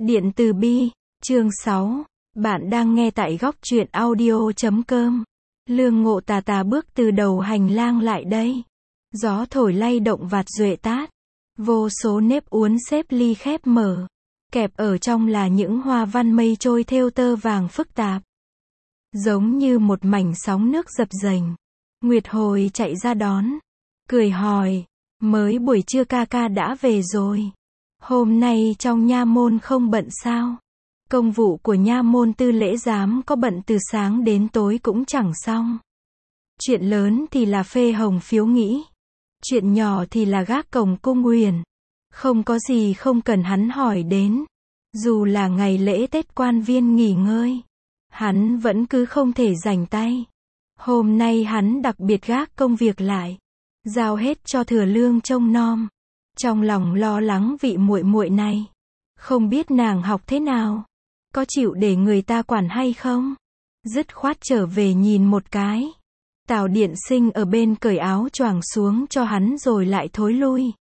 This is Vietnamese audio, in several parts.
Điện từ bi, chương 6. Bạn đang nghe tại góc truyện audio.com. Lương Ngộ tà tà bước từ đầu hành lang lại đây. Gió thổi lay động vạt duệ tát. Vô số nếp uốn xếp ly khép mở. Kẹp ở trong là những hoa văn mây trôi thêu tơ vàng phức tạp. Giống như một mảnh sóng nước dập dềnh. Nguyệt Hồi chạy ra đón. Cười hỏi, mới buổi trưa ca ca đã về rồi. Hôm nay trong nha môn không bận sao? Công vụ của nha môn tư lễ giám có bận từ sáng đến tối cũng chẳng xong. Chuyện lớn thì là phê hồng phiếu nghĩ. Chuyện nhỏ thì là gác cổng cung huyền. Không có gì không cần hắn hỏi đến. Dù là ngày lễ Tết quan viên nghỉ ngơi, hắn vẫn cứ không thể rảnh tay. Hôm nay hắn đặc biệt gác công việc lại, giao hết cho Thừa Lương trông nom. Trong lòng lo lắng vị muội muội này, không biết nàng học thế nào, có chịu để người ta quản hay không. Dứt khoát trở về nhìn một cái. Tào Điện Sinh ở bên cởi áo choàng xuống cho hắn rồi lại thối lui.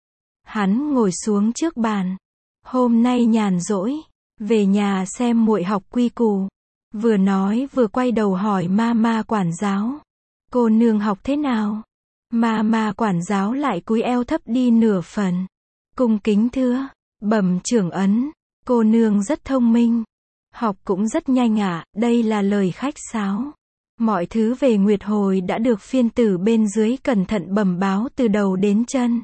Hắn ngồi xuống trước bàn. Hôm nay nhàn rỗi, về nhà xem muội học quy củ. Vừa nói vừa quay đầu hỏi ma quản giáo, cô nương học thế nào? Ma quản giáo lại cúi eo thấp đi nửa phần, cung kính thưa, bẩm trưởng ấn, cô nương rất thông minh, học cũng rất nhanh ạ. Đây là lời khách sáo. Mọi thứ về Nguyệt Hồi đã được phiên tử bên dưới cẩn thận bẩm báo từ đầu đến chân.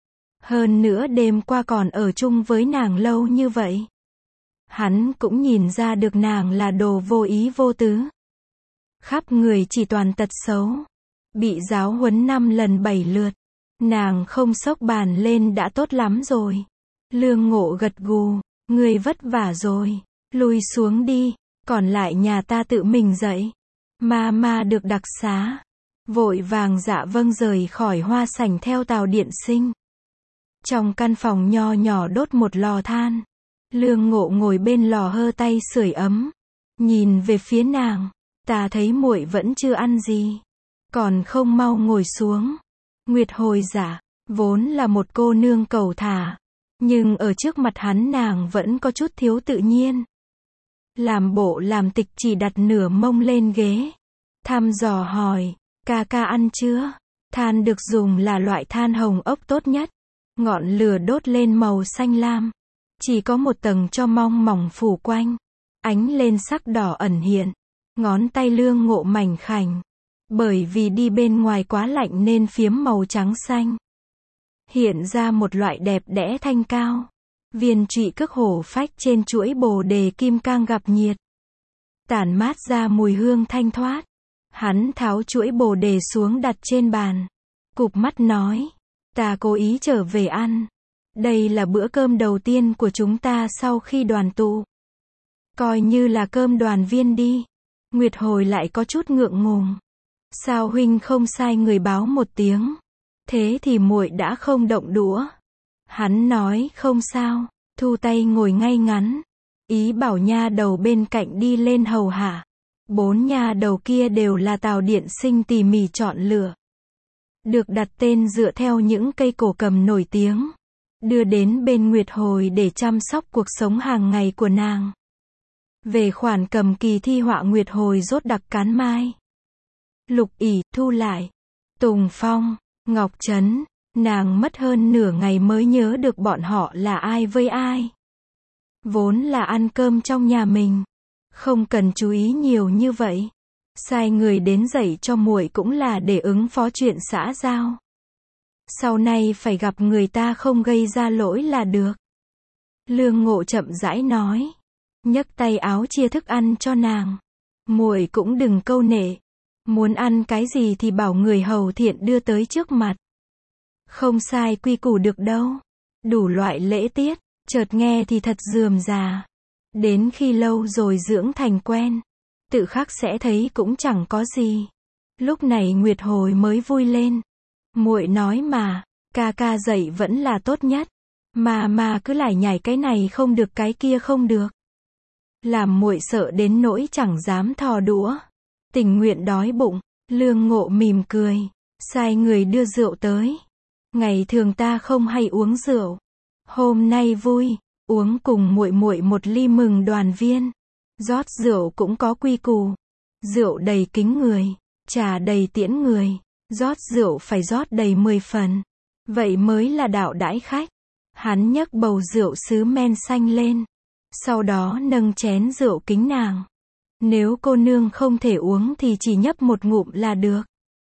Hơn nữa đêm qua còn ở chung với nàng lâu như vậy, hắn cũng nhìn ra được nàng là đồ vô ý vô tứ. Khắp người chỉ toàn tật xấu. Bị giáo huấn 5 lần 7 lượt. Nàng không xốc bàn lên đã tốt lắm rồi. Lương Ngộ gật gù, người vất vả rồi. Lui xuống đi, còn lại nhà ta tự mình dậy. Ma được đặc xá. Vội vàng dạ vâng rời khỏi hoa sảnh theo Tào Điện Sinh. Trong căn phòng nho nhỏ đốt một lò than. Lương Ngộ ngồi bên lò hơ tay sưởi ấm. Nhìn về phía nàng, ta thấy muội vẫn chưa ăn gì. Còn không mau ngồi xuống. Nguyệt Hồi giả, vốn là một cô nương cầu thả. Nhưng ở trước mặt hắn nàng vẫn có chút thiếu tự nhiên. Làm bộ làm tịch chỉ đặt nửa mông lên ghế. Thăm dò hỏi, ca ăn chưa? Than được dùng là loại than hồng ốc tốt nhất. Ngọn lửa đốt lên màu xanh lam. Chỉ có một tầng cho mong mỏng phủ quanh. Ánh lên sắc đỏ ẩn hiện. Ngón tay Lương Ngộ mảnh khảnh. Bởi vì đi bên ngoài quá lạnh nên phiếm màu trắng xanh. Hiện ra một loại đẹp đẽ thanh cao. Viên trụy cước hổ phách trên chuỗi bồ đề kim cang gặp nhiệt. Tản mát ra mùi hương thanh thoát. Hắn tháo chuỗi bồ đề xuống đặt trên bàn. Cụp mắt nói, ta cố ý trở về ăn. Đây là bữa cơm đầu tiên của chúng ta sau khi đoàn tụ. Coi như là cơm đoàn viên đi. Nguyệt Hồi lại có chút ngượng ngùng. Sao huynh không sai người báo một tiếng? Thế thì muội đã không động đũa. Hắn nói không sao, thu tay ngồi ngay ngắn. Ý bảo nha đầu bên cạnh đi lên hầu hạ. 4 nha đầu kia đều là Tào Điện Sinh tỉ mỉ chọn lựa. Được đặt tên dựa theo những cây cổ cầm nổi tiếng. Đưa đến bên Nguyệt Hồi để chăm sóc cuộc sống hàng ngày của nàng. Về khoản cầm kỳ thi họa Nguyệt Hồi rốt đặc cán mai. Lục ỷ, Thu Lại, Tùng Phong, Ngọc Trấn, nàng mất hơn nửa ngày mới nhớ được bọn họ là ai với ai. Vốn là ăn cơm trong nhà mình, không cần chú ý nhiều như vậy. Sai người đến dạy cho muội cũng là để ứng phó chuyện xã giao. Sau này phải gặp người ta không gây ra lỗi là được. Lương Ngộ chậm rãi nói, nhấc tay áo chia thức ăn cho nàng. Muội cũng đừng câu nệ. Muốn ăn cái gì thì bảo người hầu thiện đưa tới trước mặt. Không sai quy củ được đâu. Đủ loại lễ tiết, chợt nghe thì thật rườm rà. Đến khi lâu rồi dưỡng thành quen, tự khắc sẽ thấy cũng chẳng có gì. Lúc này Nguyệt Hồi mới vui lên. Muội nói mà, ca dạy vẫn là tốt nhất. Mà cứ lải nhải cái này không được cái kia không được. Làm muội sợ đến nỗi chẳng dám thò đũa. Tình nguyện đói bụng. Lương Ngộ mỉm cười, sai người đưa rượu tới. Ngày thường ta không hay uống rượu. Hôm nay vui, Uống cùng muội muội một ly mừng đoàn viên. Rót rượu cũng có quy củ. Rượu đầy kính người, trà đầy tiễn người. Rót rượu phải rót đầy 10 phần. Vậy mới là đạo đãi khách. Hắn nhấc bầu rượu sứ men xanh lên. Sau đó nâng chén rượu kính nàng. Nếu cô nương không thể uống thì chỉ nhấp một ngụm là được.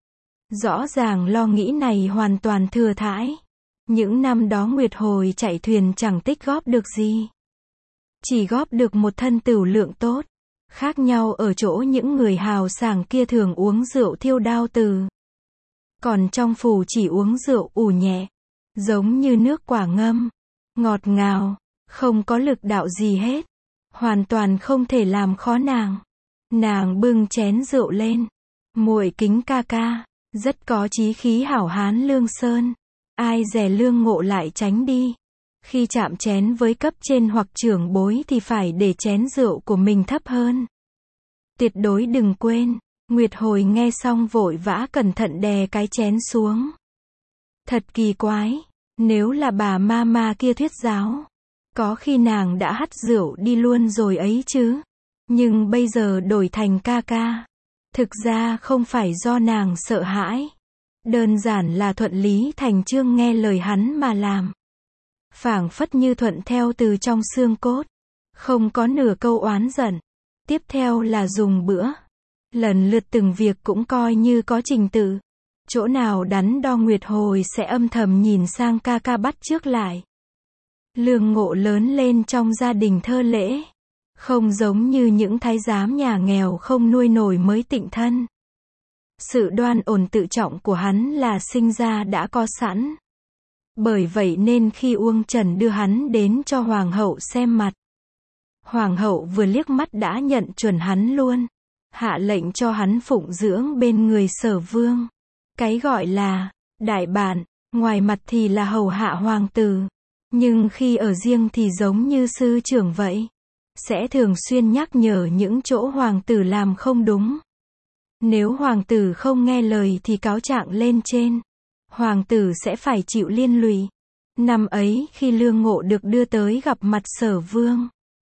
Rõ ràng lo nghĩ này hoàn toàn thừa thãi. Những năm đó Nguyệt Hồi chạy thuyền chẳng tích góp được gì. Chỉ góp được một thân tửu lượng tốt. Khác nhau ở chỗ những người hào sảng kia thường uống rượu thiêu đao từ. Còn trong phủ chỉ uống rượu ủ nhẹ. Giống như nước quả ngâm. Ngọt ngào. Không có lực đạo gì hết. Hoàn toàn không thể làm khó nàng. Nàng bưng chén rượu lên. Muội kính ca ca. Rất có chí khí hảo hán Lương Sơn. Ai dè Lương Ngộ lại tránh đi. Khi chạm chén với cấp trên hoặc trưởng bối thì phải để chén rượu của mình thấp hơn. Tuyệt đối đừng quên. Nguyệt Hồi nghe xong vội vã cẩn thận đè cái chén xuống. Thật kỳ quái. Nếu là bà ma kia thuyết giáo. Có khi nàng đã hắt rượu đi luôn rồi ấy chứ. Nhưng bây giờ đổi thành ca ca. Thực ra không phải do nàng sợ hãi. Đơn giản là thuận lý thành chương nghe lời hắn mà làm. Phảng phất như thuận theo từ trong xương cốt. Không có nửa câu oán giận. Tiếp theo là dùng bữa. Lần lượt từng việc cũng coi như có trình tự. Chỗ nào đắn đo Nguyệt Hồi sẽ âm thầm nhìn sang ca ca bắt chước lại. Lương Ngộ lớn lên trong gia đình thơ lễ. Không giống như những thái giám nhà nghèo không nuôi nổi mới tịnh thân. Sự đoan ổn tự trọng của hắn là sinh ra đã có sẵn. Bởi vậy nên khi Uông Trần đưa hắn đến cho Hoàng hậu xem mặt. Hoàng hậu vừa liếc mắt đã nhận chuẩn hắn luôn. Hạ lệnh cho hắn phụng dưỡng bên người Sở Vương. Cái gọi là đại bản, ngoài mặt thì là hầu hạ hoàng tử. Nhưng khi ở riêng thì giống như sư trưởng vậy. Sẽ thường xuyên nhắc nhở những chỗ hoàng tử làm không đúng. Nếu hoàng tử không nghe lời thì cáo trạng lên trên. Hoàng tử sẽ phải chịu liên lụy. Năm ấy khi Lương Ngộ được đưa tới gặp mặt Sở Vương.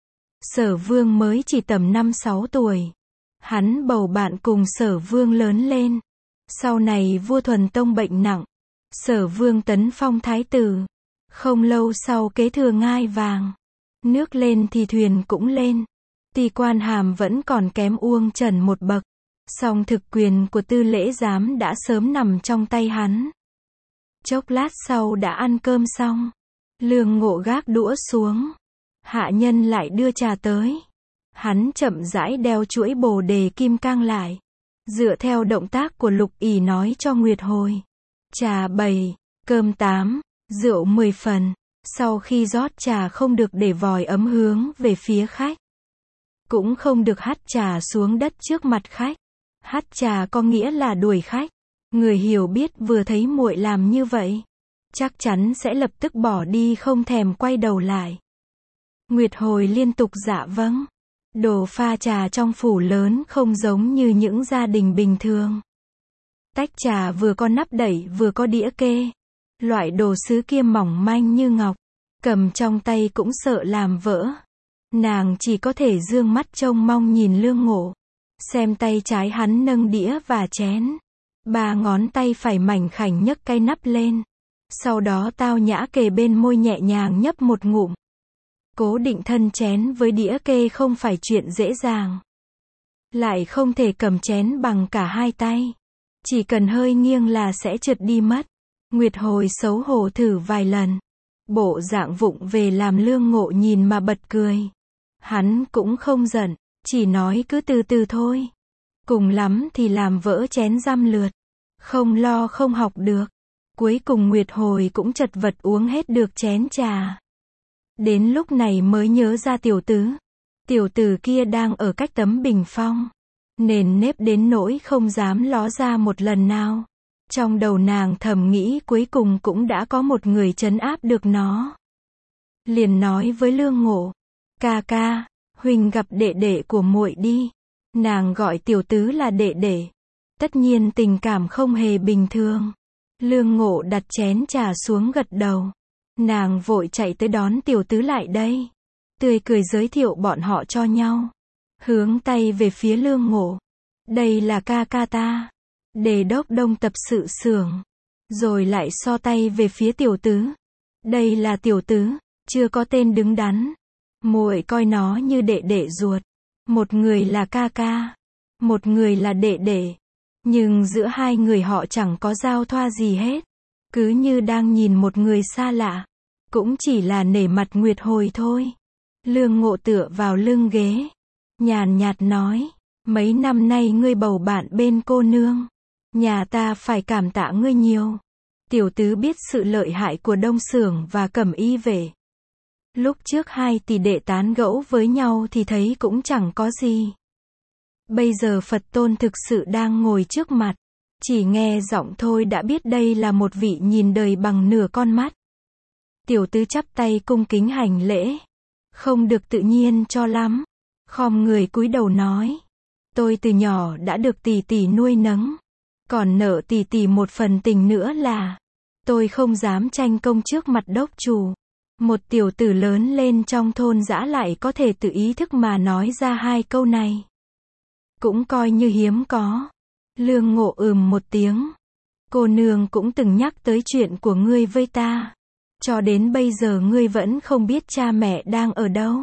Sở Vương mới chỉ tầm 5-6 tuổi. Hắn bầu bạn cùng Sở Vương lớn lên. Sau này vua Thuần Tông bệnh nặng. Sở Vương tấn phong thái tử. Không lâu sau kế thừa ngai vàng. Nước lên thì thuyền cũng lên. Tuy quan hàm vẫn còn kém Uông Trần một bậc. Song thực quyền của tư lễ giám đã sớm nằm trong tay hắn. Chốc lát sau đã ăn cơm xong. Lương Ngộ gác đũa xuống. Hạ nhân lại đưa trà tới. Hắn chậm rãi đeo chuỗi bồ đề kim cang lại. Dựa theo động tác của Lục Ỷ nói cho Nguyệt Hồi. Trà 7, cơm 8, rượu 10 phần. Sau khi rót trà không được để vòi ấm hướng về phía khách. Cũng không được hắt trà xuống đất trước mặt khách. Hắt trà có nghĩa là đuổi khách. Người hiểu biết vừa thấy muội làm như vậy. Chắc chắn sẽ lập tức bỏ đi không thèm quay đầu lại. Nguyệt Hồi liên tục dạ vâng. Đồ pha trà trong phủ lớn không giống như những gia đình bình thường. Tách trà vừa có nắp đẩy vừa có đĩa kê. Loại đồ sứ kia mỏng manh như ngọc. Cầm trong tay cũng sợ làm vỡ. Nàng chỉ có thể dương mắt trông mong nhìn Lương Ngộ. Xem tay trái hắn nâng đĩa và chén. 3 ngón tay phải mảnh khảnh nhấc cái nắp lên. Sau đó tao nhã kề bên môi nhẹ nhàng nhấp một ngụm. Cố định thân chén với đĩa kê không phải chuyện dễ dàng. Lại không thể cầm chén bằng cả hai tay. Chỉ cần hơi nghiêng là sẽ trượt đi mất. Nguyệt Hồi xấu hổ thử vài lần. Bộ dạng vụng về làm Lương Ngộ nhìn mà bật cười. Hắn cũng không giận, chỉ nói cứ từ từ thôi. Cùng lắm thì làm vỡ chén dăm lượt. Không lo không học được. Cuối cùng Nguyệt Hồi cũng chật vật uống hết được chén trà. Đến lúc này mới nhớ ra tiểu tứ. Tiểu tử kia đang ở cách tấm bình phong. Nền nếp đến nỗi không dám ló ra một lần nào. Trong đầu nàng thầm nghĩ cuối cùng cũng đã có một người trấn áp được nó. Liền nói với Lương Ngộ. Ca ca, huynh gặp đệ đệ của muội đi. Nàng gọi tiểu tứ là đệ đệ. Tất nhiên tình cảm không hề bình thường. Lương Ngộ đặt chén trà xuống gật đầu. Nàng vội chạy tới đón tiểu tứ lại đây. Tươi cười giới thiệu bọn họ cho nhau. Hướng tay về phía Lương Ngộ. Đây là ca ca ta. Đề đốc đông tập sự xưởng. Rồi lại so tay về phía tiểu tứ. Đây là tiểu tứ, chưa có tên đứng đắn. Muội coi nó như đệ đệ ruột. Một người là ca ca, một người là đệ đệ. Nhưng giữa hai người họ chẳng có giao thoa gì hết. Cứ như đang nhìn một người xa lạ. Cũng chỉ là nể mặt Nguyệt Hồi thôi. Lương Ngộ tựa vào lưng ghế. Nhàn nhạt nói. Mấy năm nay ngươi bầu bạn bên cô nương. Nhà ta phải cảm tạ ngươi nhiều. Tiểu tứ biết sự lợi hại của Đông Xưởng và Cẩm Y Vệ. Lúc trước hai tỷ đệ tán gẫu với nhau thì thấy cũng chẳng có gì. Bây giờ Phật Tôn thực sự đang ngồi trước mặt. Chỉ nghe giọng thôi đã biết đây là một vị nhìn đời bằng nửa con mắt. Tiểu tứ chắp tay cung kính hành lễ. Không được tự nhiên cho lắm. Khom người cúi đầu nói. Tôi từ nhỏ đã được tỷ tỷ nuôi nấng. Còn nợ tỷ tỷ một phần tình nữa là. Tôi không dám tranh công trước mặt đốc chủ. Một tiểu tử lớn lên trong thôn dã lại có thể tự ý thức mà nói ra hai câu này. Cũng coi như hiếm có. Lương Ngộ một tiếng. Cô nương cũng từng nhắc tới chuyện của ngươi với ta. Cho đến bây giờ ngươi vẫn không biết cha mẹ đang ở đâu.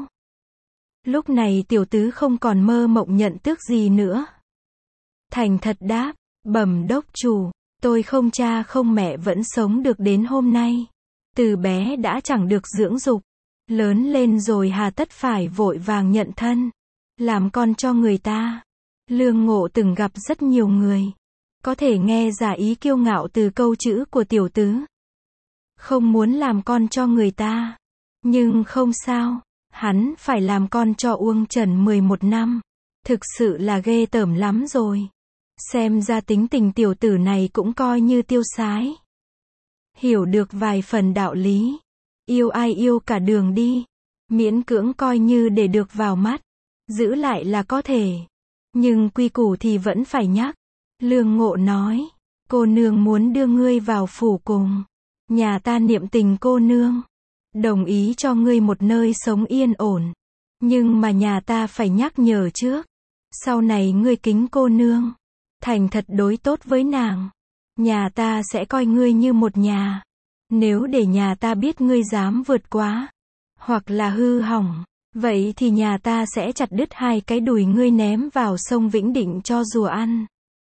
Lúc này tiểu tứ không còn mơ mộng nhận tước gì nữa. Thành thật đáp, bẩm đốc chủ, tôi không cha không mẹ vẫn sống được đến hôm nay. Từ bé đã chẳng được dưỡng dục. Lớn lên rồi hà tất phải vội vàng nhận thân. Làm con cho người ta. Lương Ngộ từng gặp rất nhiều người. Có thể nghe ra ý kiêu ngạo từ câu chữ của tiểu tứ. Không muốn làm con cho người ta. Nhưng không sao. Hắn phải làm con cho Uông Trần 11 năm. Thực sự là ghê tởm lắm rồi. Xem ra tính tình tiểu tử này cũng coi như tiêu sái. Hiểu được vài phần đạo lý. Yêu ai yêu cả đường đi. Miễn cưỡng coi như để được vào mắt. Giữ lại là có thể. Nhưng quy củ thì vẫn phải nhắc. Lương Ngộ nói. Cô nương muốn đưa ngươi vào phủ cùng. Nhà ta niệm tình cô nương. Đồng ý cho ngươi một nơi sống yên ổn. Nhưng mà nhà ta phải nhắc nhở trước. Sau này ngươi kính cô nương. Thành thật đối tốt với nàng. Nhà ta sẽ coi ngươi như một nhà. Nếu để nhà ta biết ngươi dám vượt quá. Hoặc là hư hỏng. Vậy thì nhà ta sẽ chặt đứt hai cái đùi ngươi ném vào sông Vĩnh Định cho rùa ăn.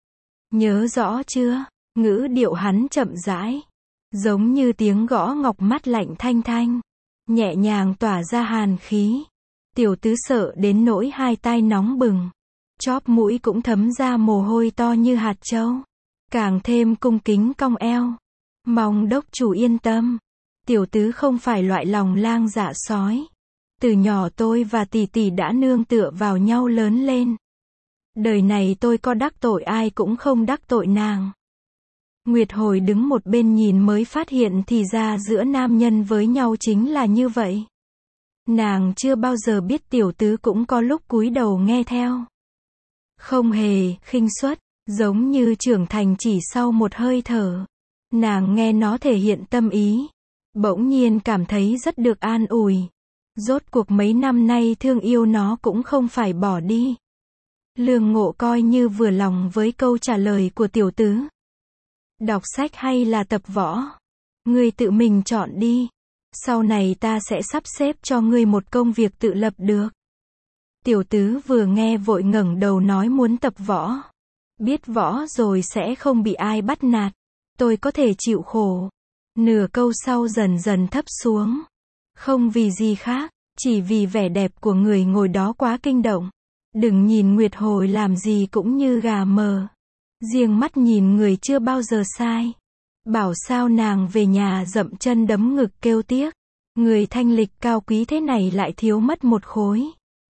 Nhớ rõ chưa? Ngữ điệu hắn chậm rãi. Giống như tiếng gõ ngọc mắt lạnh thanh thanh. Nhẹ nhàng tỏa ra hàn khí. Tiểu tứ sợ đến nỗi hai tai nóng bừng. Chóp mũi cũng thấm ra mồ hôi to như hạt châu. Càng thêm cung kính cong eo. Mong đốc chủ yên tâm. Tiểu tứ không phải loại lòng lang dạ sói. Từ nhỏ tôi và tỷ tỷ đã nương tựa vào nhau lớn lên. Đời này tôi có đắc tội ai cũng không đắc tội nàng. Nguyệt Hồi đứng một bên nhìn mới phát hiện thì ra giữa nam nhân với nhau chính là như vậy. Nàng chưa bao giờ biết tiểu tứ cũng có lúc cúi đầu nghe theo. Không hề khinh suất, giống như trưởng thành chỉ sau một hơi thở. Nàng nghe nó thể hiện tâm ý. Bỗng nhiên cảm thấy rất được an ủi. Rốt cuộc mấy năm nay thương yêu nó cũng không phải bỏ đi. Lương Ngộ coi như vừa lòng với câu trả lời của tiểu tứ. Đọc sách hay là tập võ? Ngươi tự mình chọn đi. Sau này ta sẽ sắp xếp cho ngươi một công việc tự lập được. Tiểu tứ vừa nghe vội ngẩng đầu nói muốn tập võ. Biết võ rồi sẽ không bị ai bắt nạt. Tôi có thể chịu khổ. Nửa câu sau dần dần thấp xuống. Không vì gì khác, chỉ vì vẻ đẹp của người ngồi đó quá kinh động. Đừng nhìn Nguyệt Hồi làm gì cũng như gà mờ. Riêng mắt nhìn người chưa bao giờ sai. Bảo sao nàng về nhà dậm chân đấm ngực kêu tiếc. Người thanh lịch cao quý thế này lại thiếu mất một khối.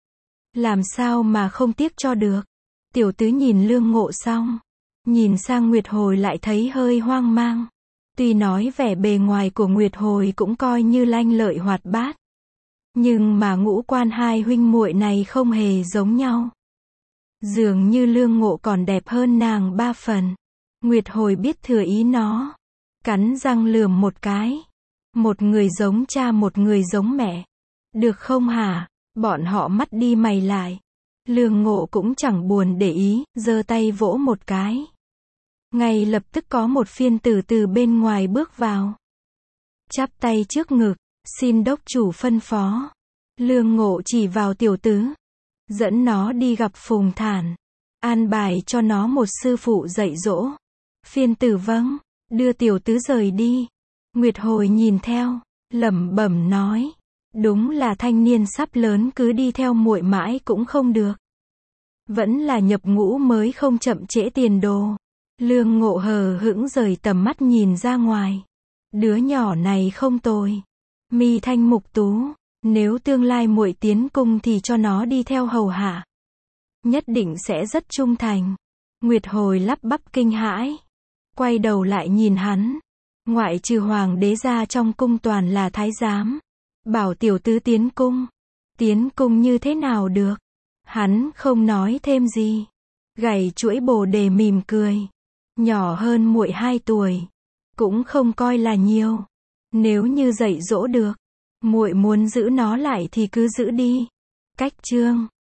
Làm sao mà không tiếc cho được. Tiểu tứ nhìn Lương Ngộ xong. Nhìn sang Nguyệt Hồi lại thấy hơi hoang mang. Tuy nói vẻ bề ngoài của Nguyệt Hồi cũng coi như lanh lợi hoạt bát. Nhưng mà ngũ quan hai huynh muội này không hề giống nhau. Dường như Lương Ngộ còn đẹp hơn nàng 3 phần. Nguyệt Hồi biết thừa ý nó. Cắn răng lườm một cái. Một người giống cha một người giống mẹ. Được không hả? Bọn họ mắt đi mày lại. Lương Ngộ cũng chẳng buồn để ý, giơ tay vỗ một cái. Ngay lập tức có một phiên tử từ bên ngoài bước vào. Chắp tay trước ngực, xin đốc chủ phân phó. Lương Ngộ chỉ vào tiểu tứ. Dẫn nó đi gặp Phùng Thản. An bài cho nó một sư phụ dạy dỗ. Phiên tử vâng, đưa tiểu tứ rời đi. Nguyệt Hồi nhìn theo, lẩm bẩm nói. Đúng là thanh niên sắp lớn cứ đi theo muội mãi cũng không được. Vẫn là nhập ngũ mới không chậm trễ tiền đồ. Lương Ngộ hờ hững rời tầm mắt nhìn ra ngoài. Đứa nhỏ này không tồi. Mi thanh mục tú. Nếu tương lai muội tiến cung thì cho nó đi theo hầu hạ. Nhất định sẽ rất trung thành. Nguyệt Hồi lắp bắp kinh hãi. Quay đầu lại nhìn hắn. Ngoại trừ hoàng đế ra trong cung toàn là thái giám. Bảo tiểu tứ tiến cung. Tiến cung như thế nào được? Hắn không nói thêm gì. Gảy chuỗi bồ đề mỉm cười. Nhỏ hơn muội 2 tuổi. Cũng không coi là nhiều. Nếu như dạy dỗ được. Muội muốn giữ nó lại thì cứ giữ đi. Cách chương